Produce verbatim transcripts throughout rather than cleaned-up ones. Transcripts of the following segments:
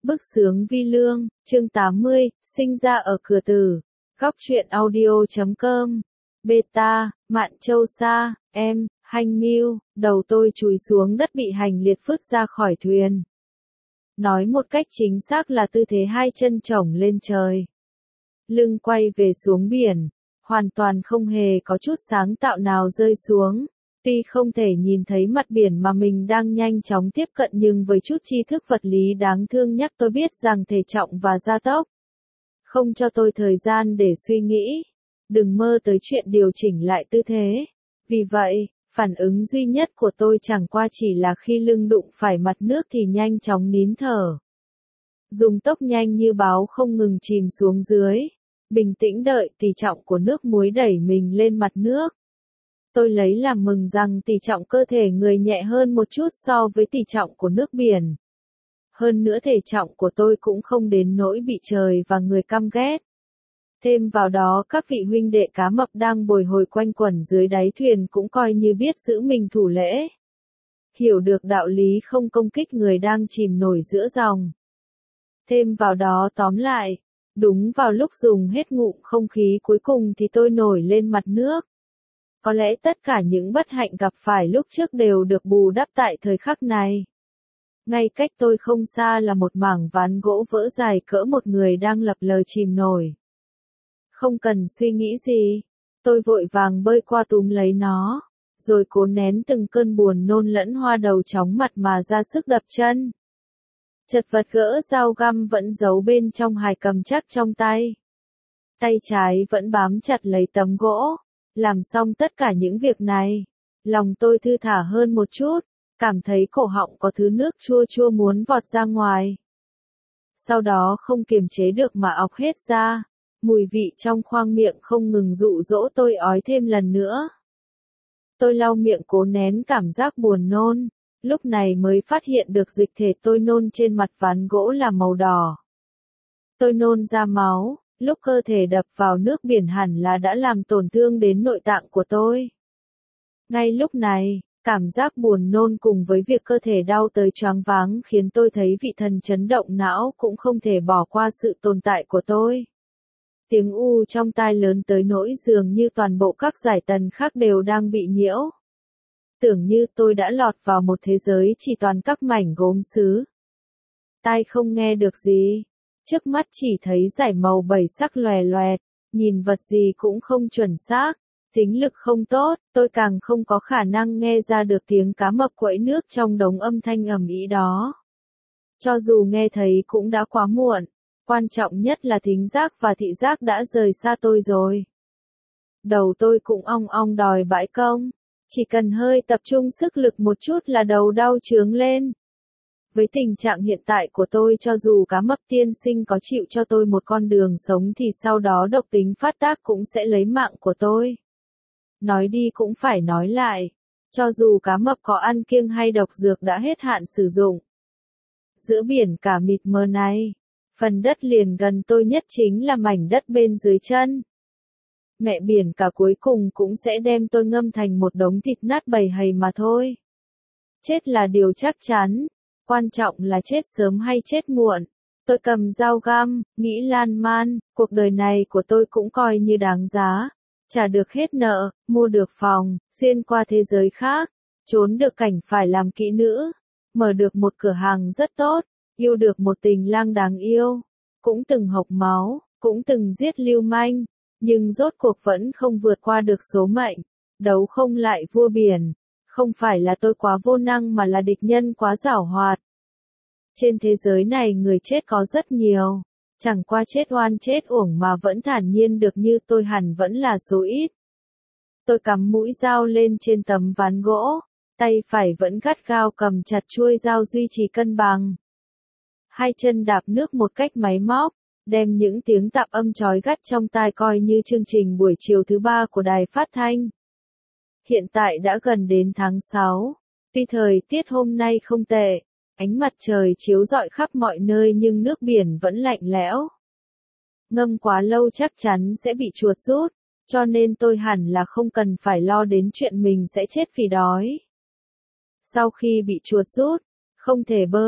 Bức xướng vi lương, chương tám mươi, sinh ra ở cửa tử. Góc truyện audio chấm com. Beta, Mạn Châu Sa, em, Hành Miêu, đầu tôi chùi xuống đất bị hành liệt phứt ra khỏi thuyền. Nói một cách chính xác là tư thế hai chân chổng lên trời. Lưng quay về xuống biển, hoàn toàn không hề có chút sáng tạo nào rơi xuống. Tuy không thể nhìn thấy mặt biển mà mình đang nhanh chóng tiếp cận nhưng với chút tri thức vật lý đáng thương nhắc tôi biết rằng thể trọng và gia tốc. Không cho tôi thời gian để suy nghĩ. Đừng mơ tới chuyện điều chỉnh lại tư thế. Vì vậy, phản ứng duy nhất của tôi chẳng qua chỉ là khi lưng đụng phải mặt nước thì nhanh chóng nín thở. Dùng tốc nhanh như báo không ngừng chìm xuống dưới. Bình tĩnh đợi tỷ trọng của nước muối đẩy mình lên mặt nước. Tôi lấy làm mừng rằng tỷ trọng cơ thể người nhẹ hơn một chút so với tỷ trọng của nước biển. Hơn nữa thể trọng của tôi cũng không đến nỗi bị trời và người căm ghét. Thêm vào đó các vị huynh đệ cá mập đang bồi hồi quanh quẩn dưới đáy thuyền cũng coi như biết giữ mình thủ lễ. Hiểu được đạo lý không công kích người đang chìm nổi giữa dòng. Thêm vào đó tóm lại, đúng vào lúc dùng hết ngụm không khí cuối cùng thì tôi nổi lên mặt nước. Có lẽ tất cả những bất hạnh gặp phải lúc trước đều được bù đắp tại thời khắc này. Ngay cách tôi không xa là một mảng ván gỗ vỡ dài cỡ một người đang lập lờ chìm nổi. Không cần suy nghĩ gì, tôi vội vàng bơi qua túm lấy nó, rồi cố nén từng cơn buồn nôn lẫn hoa đầu chóng mặt mà ra sức đập chân. Chật vật gỡ dao găm vẫn giấu bên trong hài cầm chắc trong tay. Tay trái vẫn bám chặt lấy tấm gỗ. Làm xong tất cả những việc này, lòng tôi thư thả hơn một chút, cảm thấy cổ họng có thứ nước chua chua muốn vọt ra ngoài. Sau đó không kiềm chế được mà ọc hết ra, mùi vị trong khoang miệng không ngừng dụ dỗ tôi ói thêm lần nữa. Tôi lau miệng cố nén cảm giác buồn nôn, lúc này mới phát hiện được dịch thể tôi nôn trên mặt ván gỗ là màu đỏ. Tôi nôn ra máu. Lúc cơ thể đập vào nước biển hẳn là đã làm tổn thương đến nội tạng của tôi. Ngay lúc này, cảm giác buồn nôn cùng với việc cơ thể đau tới choáng váng khiến tôi thấy vị thần chấn động não cũng không thể bỏ qua sự tồn tại của tôi. Tiếng u trong tai lớn tới nỗi dường như toàn bộ các giải tần khác đều đang bị nhiễu. Tưởng như tôi đã lọt vào một thế giới chỉ toàn các mảnh gốm sứ. Tai không nghe được gì. Trước mắt chỉ thấy dải màu bảy sắc lòe loẹt, nhìn vật gì cũng không chuẩn xác, thính lực không tốt, tôi càng không có khả năng nghe ra được tiếng cá mập quẫy nước trong đống âm thanh ầm ĩ đó. Cho dù nghe thấy cũng đã quá muộn, quan trọng nhất là thính giác và thị giác đã rời xa tôi rồi. Đầu tôi cũng ong ong đòi bãi công, chỉ cần hơi tập trung sức lực một chút là đầu đau chướng lên. Với tình trạng hiện tại của tôi cho dù cá mập tiên sinh có chịu cho tôi một con đường sống thì sau đó độc tính phát tác cũng sẽ lấy mạng của tôi. Nói đi cũng phải nói lại, cho dù cá mập có ăn kiêng hay độc dược đã hết hạn sử dụng. Giữa biển cả mịt mờ này, phần đất liền gần tôi nhất chính là mảnh đất bên dưới chân. Mẹ biển cả cuối cùng cũng sẽ đem tôi ngâm thành một đống thịt nát bầy hầy mà thôi. Chết là điều chắc chắn. Quan trọng là chết sớm hay chết muộn. Tôi cầm dao găm, nghĩ lan man, cuộc đời này của tôi cũng coi như đáng giá. Trả được hết nợ, mua được phòng, xuyên qua thế giới khác, trốn được cảnh phải làm kỹ nữ, mở được một cửa hàng rất tốt, yêu được một tình lang đáng yêu. Cũng từng hộc máu, cũng từng giết lưu manh, nhưng rốt cuộc vẫn không vượt qua được số mệnh. Đấu không lại vua biển. Không phải là tôi quá vô năng mà là địch nhân quá giảo hoạt. Trên thế giới này người chết có rất nhiều, chẳng qua chết oan chết uổng mà vẫn thản nhiên được như tôi hẳn vẫn là số ít. Tôi cắm mũi dao lên trên tấm ván gỗ, tay phải vẫn gắt gao cầm chặt chuôi dao duy trì cân bằng. Hai chân đạp nước một cách máy móc, đem những tiếng tạp âm chói gắt trong tai coi như chương trình buổi chiều thứ ba của đài phát thanh. Hiện tại đã gần đến tháng sáu, tuy thời tiết hôm nay không tệ, ánh mặt trời chiếu rọi khắp mọi nơi nhưng nước biển vẫn lạnh lẽo. Ngâm quá lâu chắc chắn sẽ bị chuột rút, cho nên tôi hẳn là không cần phải lo đến chuyện mình sẽ chết vì đói. Sau khi bị chuột rút, không thể bơi,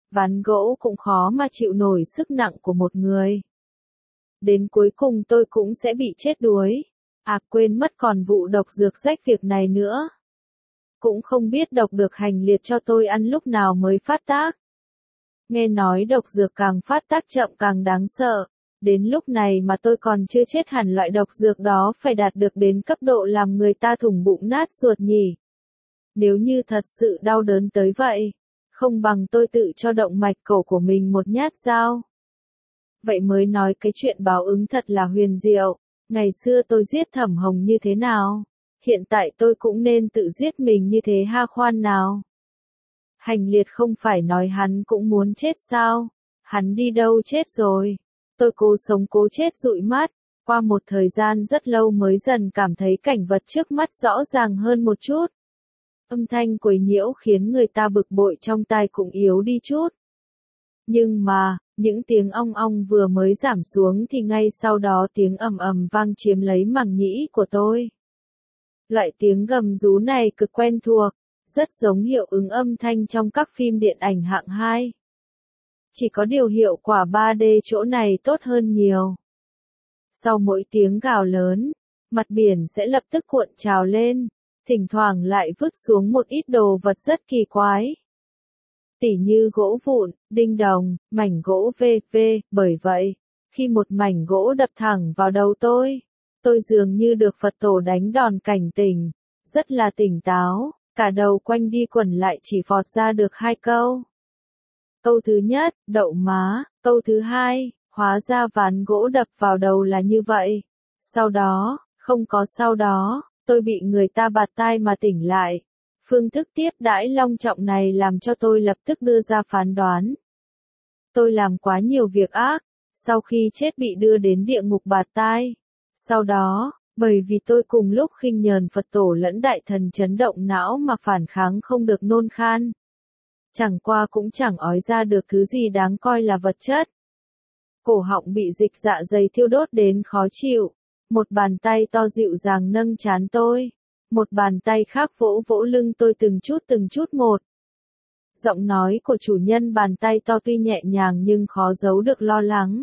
ván gỗ cũng khó mà chịu nổi sức nặng của một người. Đến cuối cùng tôi cũng sẽ bị chết đuối. À quên mất còn vụ độc dược rách việc này nữa. Cũng không biết độc được hành liệt cho tôi ăn lúc nào mới phát tác. Nghe nói độc dược càng phát tác chậm càng đáng sợ. Đến lúc này mà tôi còn chưa chết hẳn, loại độc dược đó phải đạt được đến cấp độ làm người ta thủng bụng nát ruột nhỉ. Nếu như thật sự đau đớn tới vậy, không bằng tôi tự cho động mạch cổ của mình một nhát dao. Vậy mới nói cái chuyện báo ứng thật là huyền diệu. Ngày xưa tôi giết Thẩm Hồng như thế nào? Hiện tại tôi cũng nên tự giết mình như thế ha khoan nào. Hành liệt không phải nói hắn cũng muốn chết sao? Hắn đi đâu chết rồi? Tôi cố sống cố chết dụi mắt. Qua một thời gian rất lâu mới dần cảm thấy cảnh vật trước mắt rõ ràng hơn một chút. Âm thanh quấy nhiễu khiến người ta bực bội trong tai cũng yếu đi chút. Nhưng mà, những tiếng ong ong vừa mới giảm xuống thì ngay sau đó tiếng ầm ầm vang chiếm lấy màng nhĩ của tôi. Loại tiếng gầm rú này cực quen thuộc, rất giống hiệu ứng âm thanh trong các phim điện ảnh hạng hai. Chỉ có điều hiệu quả ba D chỗ này tốt hơn nhiều. Sau mỗi tiếng gào lớn, mặt biển sẽ lập tức cuộn trào lên, thỉnh thoảng lại vứt xuống một ít đồ vật rất kỳ quái. Tỉ như gỗ vụn, đinh đồng, mảnh gỗ vân vân, bởi vậy, khi một mảnh gỗ đập thẳng vào đầu tôi, tôi dường như được Phật tổ đánh đòn cảnh tỉnh, rất là tỉnh táo, cả đầu quanh đi quẩn lại chỉ vọt ra được hai câu. Câu thứ nhất, đậu má, câu thứ hai, hóa ra ván gỗ đập vào đầu là như vậy. Sau đó, không có sau đó, tôi bị người ta bạt tai mà tỉnh lại. Phương thức tiếp đãi long trọng này làm cho tôi lập tức đưa ra phán đoán. Tôi làm quá nhiều việc ác, sau khi chết bị đưa đến địa ngục bạt tai. Sau đó, bởi vì tôi cùng lúc khinh nhờn Phật tổ lẫn đại thần chấn động não mà phản kháng không được nôn khan. Chẳng qua cũng chẳng ói ra được thứ gì đáng coi là vật chất. Cổ họng bị dịch dạ dày thiêu đốt đến khó chịu. Một bàn tay to dịu dàng nâng trán tôi. Một bàn tay khác vỗ vỗ lưng tôi từng chút từng chút một. Giọng nói của chủ nhân bàn tay to tuy nhẹ nhàng nhưng khó giấu được lo lắng.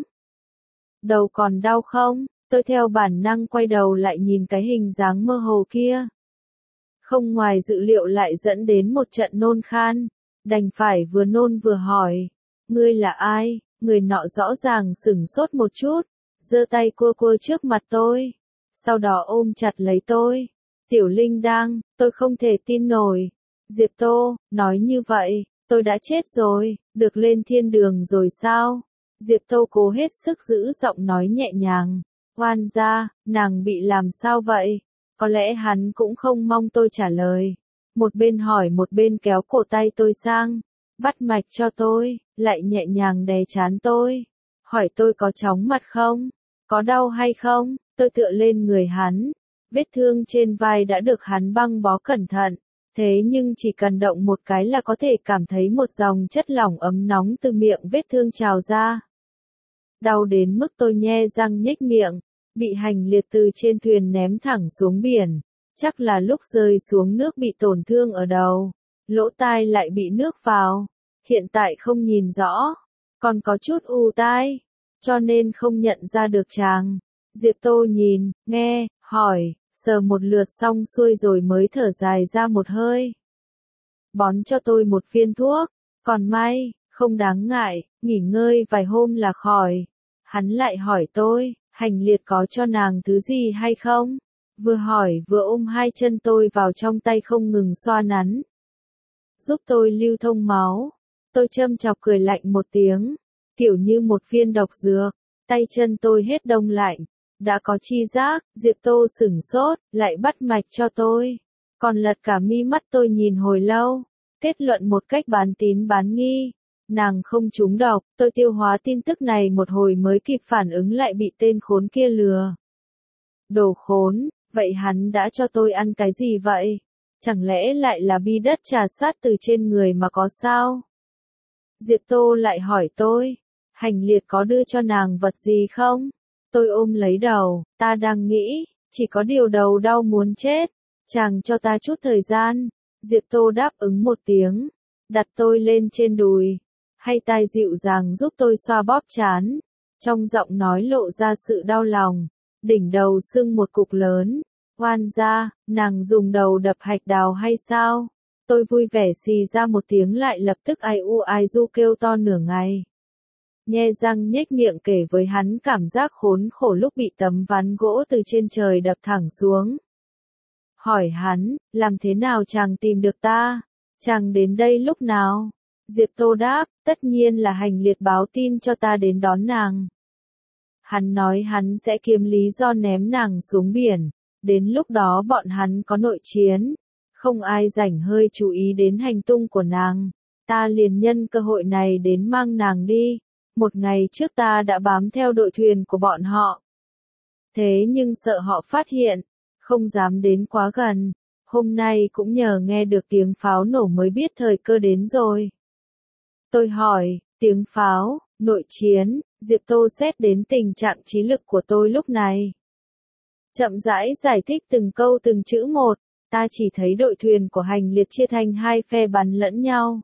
Đầu còn đau không? Tôi theo bản năng quay đầu lại nhìn cái hình dáng mơ hồ kia. Không ngoài dự liệu lại dẫn đến một trận nôn khan. Đành phải vừa nôn vừa hỏi. Ngươi là ai? Người nọ rõ ràng sửng sốt một chút. Giơ tay cua cua trước mặt tôi. Sau đó ôm chặt lấy tôi. Tiểu Linh đang, tôi không thể tin nổi. Diệp Tô, nói như vậy, tôi đã chết rồi, được lên thiên đường rồi sao? Diệp Tô cố hết sức giữ giọng nói nhẹ nhàng. Oan gia, nàng bị làm sao vậy? Có lẽ hắn cũng không mong tôi trả lời. Một bên hỏi một bên kéo cổ tay tôi sang. Bắt mạch cho tôi, lại nhẹ nhàng đè trán tôi. Hỏi tôi có chóng mặt không? Có đau hay không? Tôi tựa lên người hắn. Vết thương trên vai đã được hắn băng bó cẩn thận. Thế nhưng chỉ cần động một cái là có thể cảm thấy một dòng chất lỏng ấm nóng từ miệng vết thương trào ra. Đau đến mức tôi nhe răng nhếch miệng. Bị hành liệt từ trên thuyền ném thẳng xuống biển. Chắc là lúc rơi xuống nước bị tổn thương ở đầu. Lỗ tai lại bị nước vào. Hiện tại không nhìn rõ. Còn có chút u tai. Cho nên không nhận ra được chàng. Diệp Tô nhìn, nghe, hỏi, sờ một lượt xong xuôi rồi mới thở dài ra một hơi. Bón cho tôi một viên thuốc. Còn may, không đáng ngại, nghỉ ngơi vài hôm là khỏi. Hắn lại hỏi tôi, hành liệt có cho nàng thứ gì hay không? Vừa hỏi vừa ôm hai chân tôi vào trong tay không ngừng xoa nắn. Giúp tôi lưu thông máu. Tôi châm chọc cười lạnh một tiếng. Kiểu như một viên độc dược. Tay chân tôi hết đông lạnh. Đã có chi giác, Diệp Tô sửng sốt, lại bắt mạch cho tôi. Còn lật cả mi mắt tôi nhìn hồi lâu. Kết luận một cách bán tín bán nghi. Nàng không trúng độc, tôi tiêu hóa tin tức này một hồi mới kịp phản ứng lại bị tên khốn kia lừa. Đồ khốn, vậy hắn đã cho tôi ăn cái gì vậy? Chẳng lẽ lại là bi đất trà sát từ trên người mà có sao? Diệp Tô lại hỏi tôi, hành liệt có đưa cho nàng vật gì không? Tôi ôm lấy đầu, ta đang nghĩ, chỉ có điều đầu đau muốn chết. Chàng cho ta chút thời gian. Diệp Tô đáp ứng một tiếng, đặt tôi lên trên đùi. hay tai dịu dàng giúp tôi xoa bóp trán. Trong giọng nói lộ ra sự đau lòng, đỉnh đầu sưng một cục lớn. Oan gia, nàng dùng đầu đập hạch đào hay sao? Tôi vui vẻ xì ra một tiếng lại lập tức ai u ai du kêu to nửa ngày. Nhe răng nhếch miệng kể với hắn cảm giác khốn khổ lúc bị tấm ván gỗ từ trên trời đập thẳng xuống. Hỏi hắn, làm thế nào chàng tìm được ta? Chàng đến đây lúc nào? Diệp Tô đáp, tất nhiên là Hành Liệt báo tin cho ta đến đón nàng. Hắn nói hắn sẽ kiếm lý do ném nàng xuống biển, đến lúc đó bọn hắn có nội chiến, không ai rảnh hơi chú ý đến hành tung của nàng, ta liền nhân cơ hội này đến mang nàng đi. Một ngày trước ta đã bám theo đội thuyền của bọn họ. Thế nhưng sợ họ phát hiện, không dám đến quá gần, hôm nay cũng nhờ nghe được tiếng pháo nổ mới biết thời cơ đến rồi. Tôi hỏi, tiếng pháo, nội chiến, Diệp Tô xét đến tình trạng trí lực của tôi lúc này. Chậm rãi giải thích từng câu từng chữ một, ta chỉ thấy đội thuyền của Hành Liệt chia thành hai phe bắn lẫn nhau.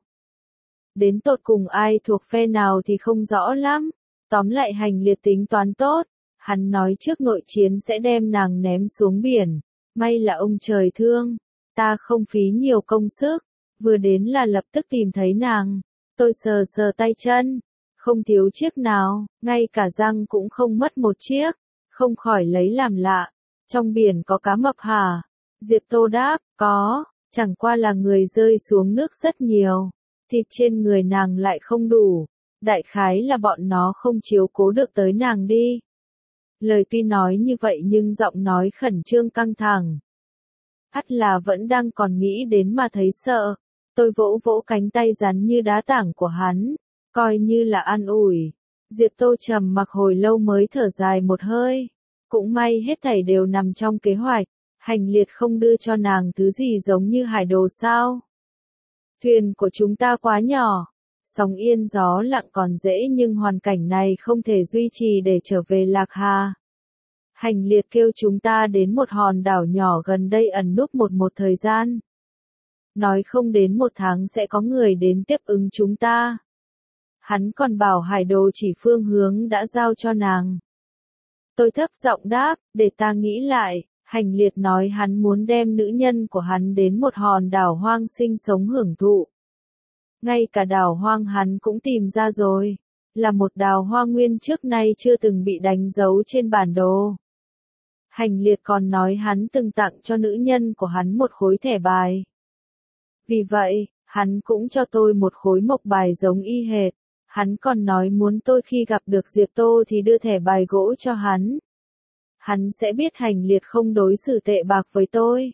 Đến tột cùng ai thuộc phe nào thì không rõ lắm, tóm lại Hành Liệt tính toán tốt, hắn nói trước nội chiến sẽ đem nàng ném xuống biển, may là ông trời thương, ta không phí nhiều công sức, vừa đến là lập tức tìm thấy nàng, tôi sờ sờ tay chân, không thiếu chiếc nào, ngay cả răng cũng không mất một chiếc, không khỏi lấy làm lạ, trong biển có cá mập hả? Diệp Tô đáp, có, chẳng qua là người rơi xuống nước rất nhiều. Thịt trên người nàng lại không đủ, đại khái là bọn nó không chiếu cố được tới nàng đi. Lời tuy nói như vậy nhưng giọng nói khẩn trương căng thẳng. Ắt là vẫn đang còn nghĩ đến mà thấy sợ, tôi vỗ vỗ cánh tay rắn như đá tảng của hắn, coi như là an ủi. Diệp Tô trầm mặc hồi lâu mới thở dài một hơi, cũng may hết thảy đều nằm trong kế hoạch, Hành Liệt không đưa cho nàng thứ gì giống như hải đồ sao. Thuyền của chúng ta quá nhỏ, sóng yên gió lặng còn dễ nhưng hoàn cảnh này không thể duy trì để trở về Lạc Hà. Hành Liệt kêu chúng ta đến một hòn đảo nhỏ gần đây ẩn núp một một thời gian. Nói không đến một tháng sẽ có người đến tiếp ứng chúng ta. Hắn còn bảo hải đồ chỉ phương hướng đã giao cho nàng. Tôi thấp giọng đáp, để ta nghĩ lại. Hành Liệt nói hắn muốn đem nữ nhân của hắn đến một hòn đảo hoang sinh sống hưởng thụ. Ngay cả đảo hoang hắn cũng tìm ra rồi, là một đảo hoang nguyên trước nay chưa từng bị đánh dấu trên bản đồ. Hành Liệt còn nói hắn từng tặng cho nữ nhân của hắn một khối thẻ bài. Vì vậy, hắn cũng cho tôi một khối mộc bài giống y hệt. Hắn còn nói muốn tôi khi gặp được Diệp Tô thì đưa thẻ bài gỗ cho hắn. Hắn sẽ biết Hành Liệt không đối xử tệ bạc với tôi.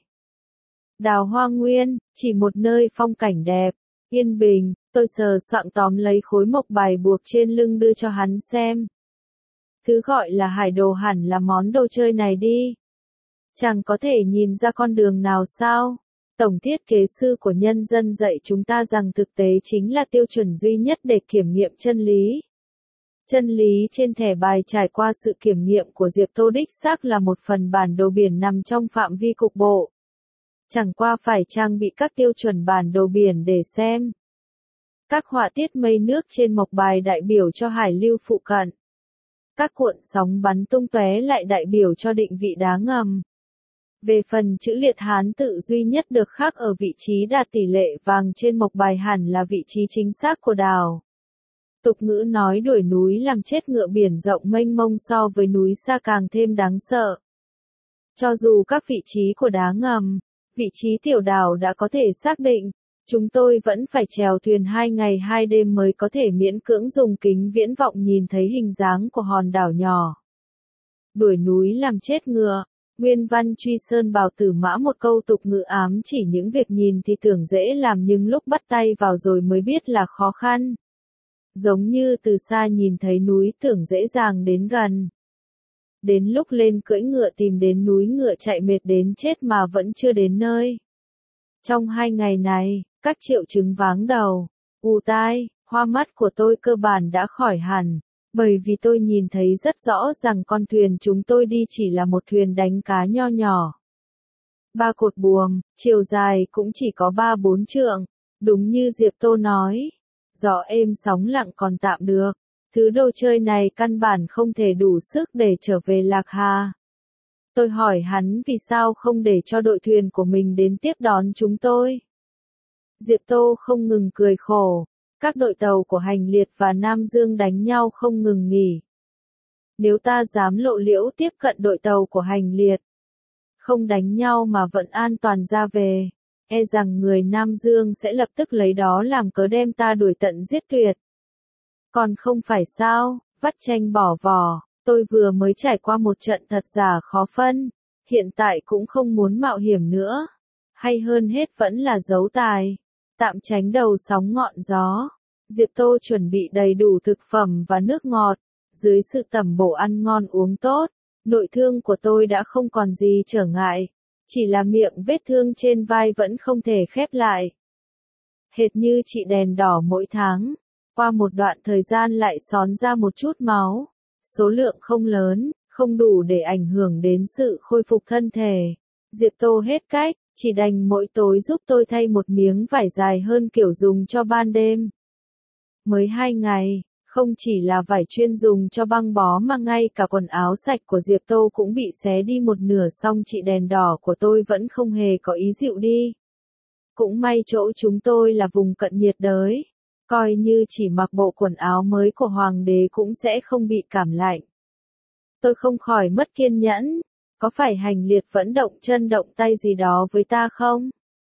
Đào Hoa Nguyên, chỉ một nơi phong cảnh đẹp, yên bình, tôi sờ soạng tóm lấy khối mộc bài buộc trên lưng đưa cho hắn xem. Thứ gọi là hải đồ hẳn là món đồ chơi này đi. Chẳng có thể nhìn ra con đường nào sao? Tổng thiết kế sư của nhân dân dạy chúng ta rằng thực tế chính là tiêu chuẩn duy nhất để kiểm nghiệm chân lý. Chân lý trên thẻ bài trải qua sự kiểm nghiệm của Diệp Tô đích xác là một phần bản đồ biển nằm trong phạm vi cục bộ. Chẳng qua phải trang bị các tiêu chuẩn bản đồ biển để xem. Các họa tiết mây nước trên mộc bài đại biểu cho hải lưu phụ cận. Các cuộn sóng bắn tung tóe lại đại biểu cho định vị đá ngầm. Về phần chữ liệt Hán tự duy nhất được khắc ở vị trí đạt tỷ lệ vàng trên mộc bài hẳn là vị trí chính xác của đảo. Tục ngữ nói đuổi núi làm chết ngựa biển rộng mênh mông so với núi xa càng thêm đáng sợ. Cho dù các vị trí của đá ngầm, vị trí tiểu đảo đã có thể xác định, chúng tôi vẫn phải chèo thuyền hai ngày hai đêm mới có thể miễn cưỡng dùng kính viễn vọng nhìn thấy hình dáng của hòn đảo nhỏ. Đuổi núi làm chết ngựa. Nguyên văn Truy Sơn Bào Tử Mã, một câu tục ngữ ám chỉ những việc nhìn thì tưởng dễ làm nhưng lúc bắt tay vào rồi mới biết là khó khăn. Giống như từ xa nhìn thấy núi tưởng dễ dàng đến gần. Đến lúc lên cưỡi ngựa tìm đến núi ngựa chạy mệt đến chết mà vẫn chưa đến nơi. Trong hai ngày này, các triệu chứng váng đầu, ù tai, hoa mắt của tôi cơ bản đã khỏi hẳn. Bởi vì tôi nhìn thấy rất rõ rằng con thuyền chúng tôi đi chỉ là một thuyền đánh cá nho nhỏ. Ba cột buồm, chiều dài cũng chỉ có ba bốn trượng, đúng như Diệp Tô nói. gió êm sóng lặng còn tạm được. Thứ đồ chơi này căn bản không thể đủ sức để trở về Lạc Hà. Tôi hỏi hắn vì sao không để cho đội thuyền của mình đến tiếp đón chúng tôi. Diệp Tô không ngừng cười khổ. Các đội tàu của Hành Liệt và Nam Dương đánh nhau không ngừng nghỉ. Nếu ta dám lộ liễu tiếp cận đội tàu của Hành Liệt, không đánh nhau mà vẫn an toàn ra về, e rằng người Nam Dương sẽ lập tức lấy đó làm cớ đem ta đuổi tận giết tuyệt. Còn không phải sao, vắt chanh bỏ vỏ, tôi vừa mới trải qua một trận thật giả khó phân, hiện tại cũng không muốn mạo hiểm nữa, hay hơn hết vẫn là giấu tài, tạm tránh đầu sóng ngọn gió. Diệp Tô chuẩn bị đầy đủ thực phẩm và nước ngọt, dưới sự tẩm bổ ăn ngon uống tốt, nội thương của tôi đã không còn gì trở ngại, chỉ là miệng vết thương trên vai vẫn không thể khép lại. Hệt như chị đèn đỏ mỗi tháng, qua một đoạn thời gian lại xón ra một chút máu, số lượng không lớn, không đủ để ảnh hưởng đến sự khôi phục thân thể. Diệp Tô hết cách, chỉ đành mỗi tối giúp tôi thay một miếng vải dài hơn kiểu dùng cho ban đêm. Mới hai ngày, không chỉ là vải chuyên dùng cho băng bó mà ngay cả quần áo sạch của Diệp Tô cũng bị xé đi một nửa, song chị đèn đỏ của tôi vẫn không hề có ý dịu đi. Cũng may chỗ chúng tôi là vùng cận nhiệt đới, coi như chỉ mặc bộ quần áo mới của hoàng đế cũng sẽ không bị cảm lạnh. Tôi không khỏi mất kiên nhẫn, có phải Hành Liệt vẫn động chân động tay gì đó với ta không?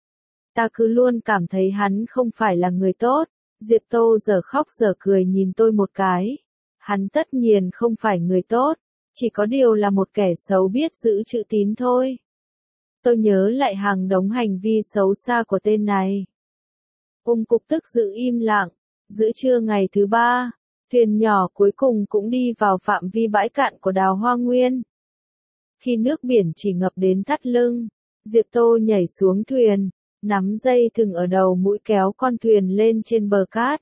Ta cứ luôn cảm thấy hắn không phải là người tốt. Diệp Tô giờ khóc giờ cười nhìn tôi một cái. Hắn tất nhiên không phải người tốt, chỉ có điều là một kẻ xấu biết giữ chữ tín thôi. Tôi nhớ lại hàng đống hành vi xấu xa của tên này. Ung cục tức giữ im lặng. Giữa trưa ngày thứ ba, thuyền nhỏ cuối cùng cũng đi vào phạm vi bãi cạn của Đào Hoa Nguyên. Khi nước biển chỉ ngập đến thắt lưng, Diệp Tô nhảy xuống thuyền, nắm dây thừng ở đầu mũi kéo con thuyền lên trên bờ cát.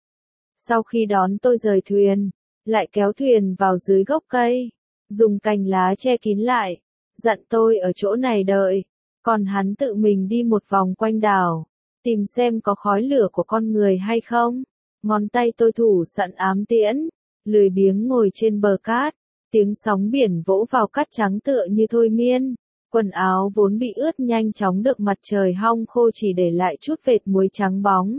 Sau khi đón tôi rời thuyền, lại kéo thuyền vào dưới gốc cây, dùng cành lá che kín lại, dặn tôi ở chỗ này đợi, còn hắn tự mình đi một vòng quanh đảo, tìm xem có khói lửa của con người hay không. Ngón tay tôi thủ sẵn ám tiễn, lười biếng ngồi trên bờ cát, tiếng sóng biển vỗ vào cát trắng tựa như thôi miên. Quần áo vốn bị ướt nhanh chóng được mặt trời hong khô, chỉ để lại chút vệt muối trắng bóng.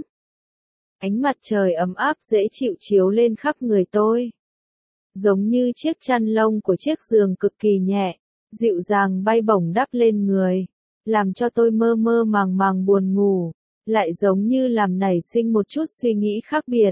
Ánh mặt trời ấm áp dễ chịu chiếu lên khắp người tôi. Giống như chiếc chăn lông của chiếc giường cực kỳ nhẹ, dịu dàng bay bổng đắp lên người, làm cho tôi mơ mơ màng màng buồn ngủ, lại giống như làm nảy sinh một chút suy nghĩ khác biệt.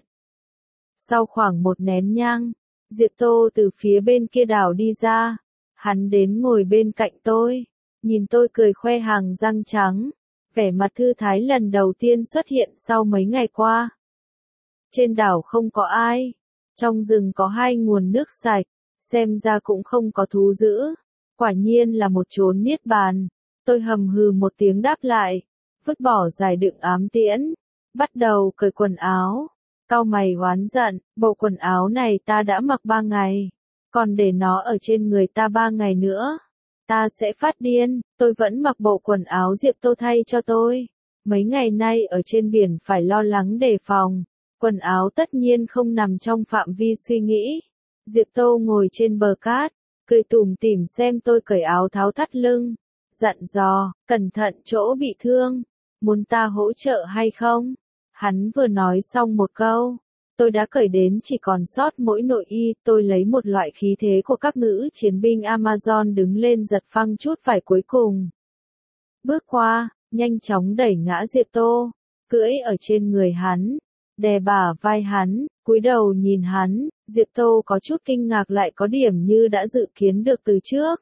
Sau khoảng một nén nhang, Diệp Tô từ phía bên kia đảo đi ra, hắn đến ngồi bên cạnh tôi. Nhìn tôi cười khoe hàng răng trắng, vẻ mặt thư thái lần đầu tiên xuất hiện sau mấy ngày qua. Trên đảo không có ai, trong rừng có hai nguồn nước sạch, xem ra cũng không có thú dữ, quả nhiên là một chốn niết bàn. Tôi hầm hừ một tiếng đáp lại, vứt bỏ giải đựng ám tiễn, bắt đầu cởi quần áo, cau mày oán giận, bộ quần áo này ta đã mặc ba ngày, còn để nó ở trên người ta ba ngày nữa. Ta sẽ phát điên. Tôi vẫn mặc bộ quần áo Diệp Tô thay cho tôi. Mấy ngày nay ở trên biển phải lo lắng đề phòng. Quần áo tất nhiên không nằm trong phạm vi suy nghĩ. Diệp Tô ngồi trên bờ cát, cười tủm tỉm xem tôi cởi áo tháo thắt lưng. Dặn dò, cẩn thận chỗ bị thương. Muốn ta hỗ trợ hay không? Hắn vừa nói xong một câu. Tôi đã cởi đến chỉ còn sót mỗi nội y, tôi lấy một loại khí thế của các nữ chiến binh Amazon đứng lên giật phăng chút vải cuối cùng. Bước qua, nhanh chóng đẩy ngã Diệp Tô, cưỡi ở trên người hắn, đè bả vai hắn, cúi đầu nhìn hắn, Diệp Tô có chút kinh ngạc lại có điểm như đã dự kiến được từ trước.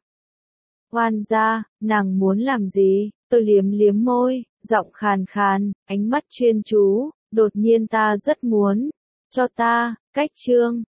Oan gia, nàng muốn làm gì? Tôi liếm liếm môi, giọng khàn khàn, ánh mắt chuyên chú, đột nhiên ta rất muốn. Cho ta, cách chương.